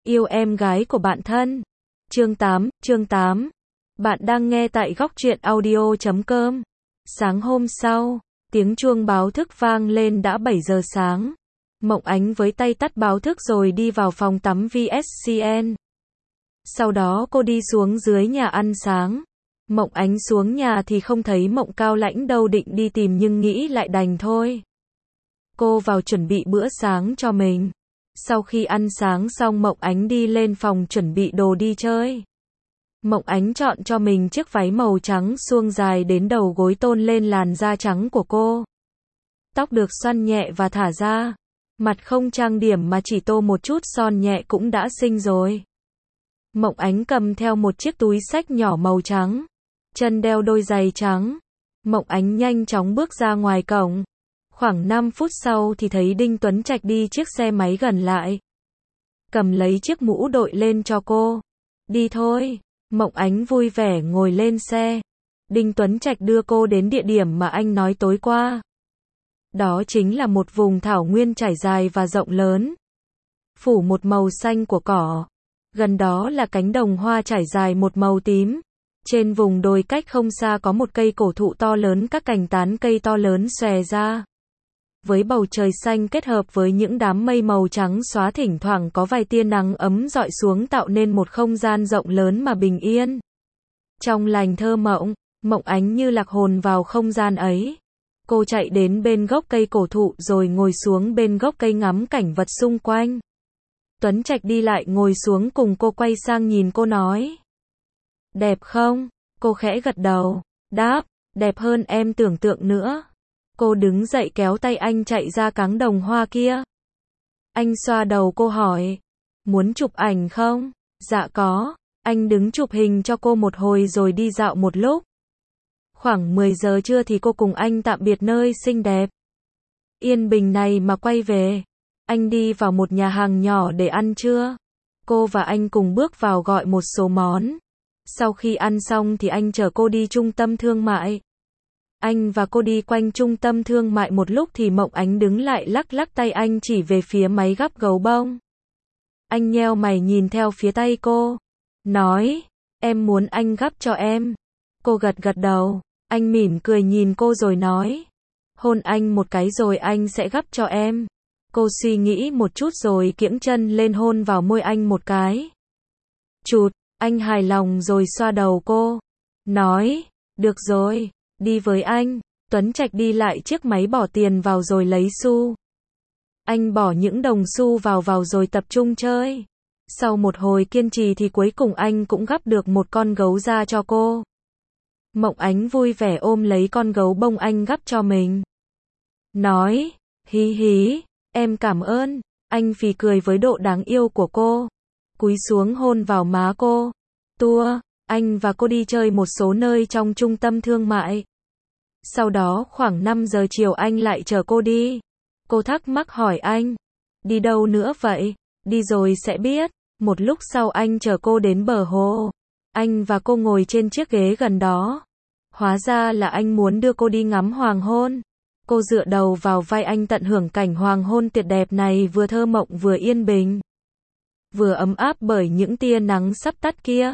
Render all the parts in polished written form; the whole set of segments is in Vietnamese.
Yêu em gái của bạn thân. Chương 8. Bạn đang nghe tại góc truyện audio.com. Sáng hôm sau, tiếng chuông báo thức vang lên đã 7 giờ sáng. Mộng Ánh với tay tắt báo thức rồi đi vào phòng tắm VSCN. Sau đó cô đi xuống dưới nhà ăn sáng. Mộng Ánh xuống nhà thì không thấy Mộng Cao Lãnh đâu, định đi tìm nhưng nghĩ lại đành thôi. Cô vào chuẩn bị bữa sáng cho mình. Sau khi ăn sáng xong, Mộng Ánh đi lên phòng chuẩn bị đồ đi chơi. Mộng Ánh chọn cho mình chiếc váy màu trắng suông dài đến đầu gối tôn lên làn da trắng của cô. Tóc được xoăn nhẹ và thả ra. Mặt không trang điểm mà chỉ tô một chút son nhẹ cũng đã xinh rồi. Mộng Ánh cầm theo một chiếc túi xách nhỏ màu trắng. Chân đeo đôi giày trắng. Mộng Ánh nhanh chóng bước ra ngoài cổng. Khoảng 5 phút sau thì thấy Đinh Tuấn Trạch đi chiếc xe máy gần lại. Cầm lấy chiếc mũ đội lên cho cô. Đi thôi. Mộng Ánh vui vẻ ngồi lên xe. Đinh Tuấn Trạch đưa cô đến địa điểm mà anh nói tối qua. Đó chính là một vùng thảo nguyên trải dài và rộng lớn. Phủ một màu xanh của cỏ. Gần đó là cánh đồng hoa trải dài một màu tím. Trên vùng đồi cách không xa có một cây cổ thụ to lớn, các cành tán cây to lớn xòe ra. Với bầu trời xanh kết hợp với những đám mây màu trắng xóa, thỉnh thoảng có vài tia nắng ấm rọi xuống tạo nên một không gian rộng lớn mà bình yên. Trong lành thơ mộng, Mộng Ánh như lạc hồn vào không gian ấy. Cô chạy đến bên gốc cây cổ thụ rồi ngồi xuống bên gốc cây ngắm cảnh vật xung quanh. Tuấn Trạch đi lại ngồi xuống cùng cô, quay sang nhìn cô nói. Đẹp không? Cô khẽ gật đầu, đáp, đẹp hơn em tưởng tượng nữa. Cô đứng dậy kéo tay anh chạy ra cánh đồng hoa kia. Anh xoa đầu cô hỏi, muốn chụp ảnh không? Dạ có. Anh đứng chụp hình cho cô một hồi rồi đi dạo một lúc. Khoảng 10 giờ trưa thì cô cùng anh tạm biệt nơi xinh đẹp yên bình này mà quay về. Anh đi vào một nhà hàng nhỏ để ăn trưa. Cô và anh cùng bước vào gọi một số món. Sau khi ăn xong thì anh chở cô đi trung tâm thương mại. Anh và cô đi quanh trung tâm thương mại một lúc thì Mộng Ánh đứng lại lắc lắc tay anh chỉ về phía máy gắp gấu bông. Anh nheo mày nhìn theo phía tay cô. Nói, em muốn anh gắp cho em. Cô gật gật đầu. Anh mỉm cười nhìn cô rồi nói. Hôn anh một cái rồi anh sẽ gắp cho em. Cô suy nghĩ một chút rồi kiễng chân lên hôn vào môi anh một cái. Chụt, anh hài lòng rồi xoa đầu cô. Nói, được rồi, đi với anh. Tuấn Trạch đi lại chiếc máy bỏ tiền vào rồi lấy xu. Anh bỏ những đồng xu vào rồi tập trung chơi. Sau một hồi kiên trì thì cuối cùng anh cũng gắp được một con gấu ra cho cô. Mộng Ánh vui vẻ ôm lấy con gấu bông anh gắp cho mình. Nói, hí hí, em cảm ơn. Anh phì cười với độ đáng yêu của cô. Cúi xuống hôn vào má cô. Anh và cô đi chơi một số nơi trong trung tâm thương mại. Sau đó khoảng 5 giờ chiều anh lại chở cô đi. Cô thắc mắc hỏi anh. Đi đâu nữa vậy? Đi rồi sẽ biết. Một lúc sau anh chở cô đến bờ hồ. Anh và cô ngồi trên chiếc ghế gần đó. Hóa ra là anh muốn đưa cô đi ngắm hoàng hôn. Cô dựa đầu vào vai anh tận hưởng cảnh hoàng hôn tuyệt đẹp này, vừa thơ mộng vừa yên bình. Vừa ấm áp bởi những tia nắng sắp tắt kia.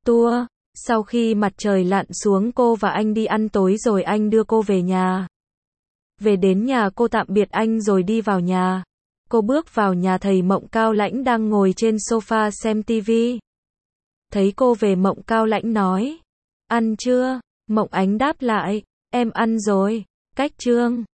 Sau khi mặt trời lặn xuống cô và anh đi ăn tối rồi anh đưa cô về nhà. Về đến nhà cô tạm biệt anh rồi đi vào nhà. Cô bước vào nhà thấy Mộng Cao Lãnh đang ngồi trên sofa xem tivi. Thấy cô về Mộng Cao Lãnh nói. Ăn chưa? Mộng Ánh đáp lại. Em ăn rồi. Cách chương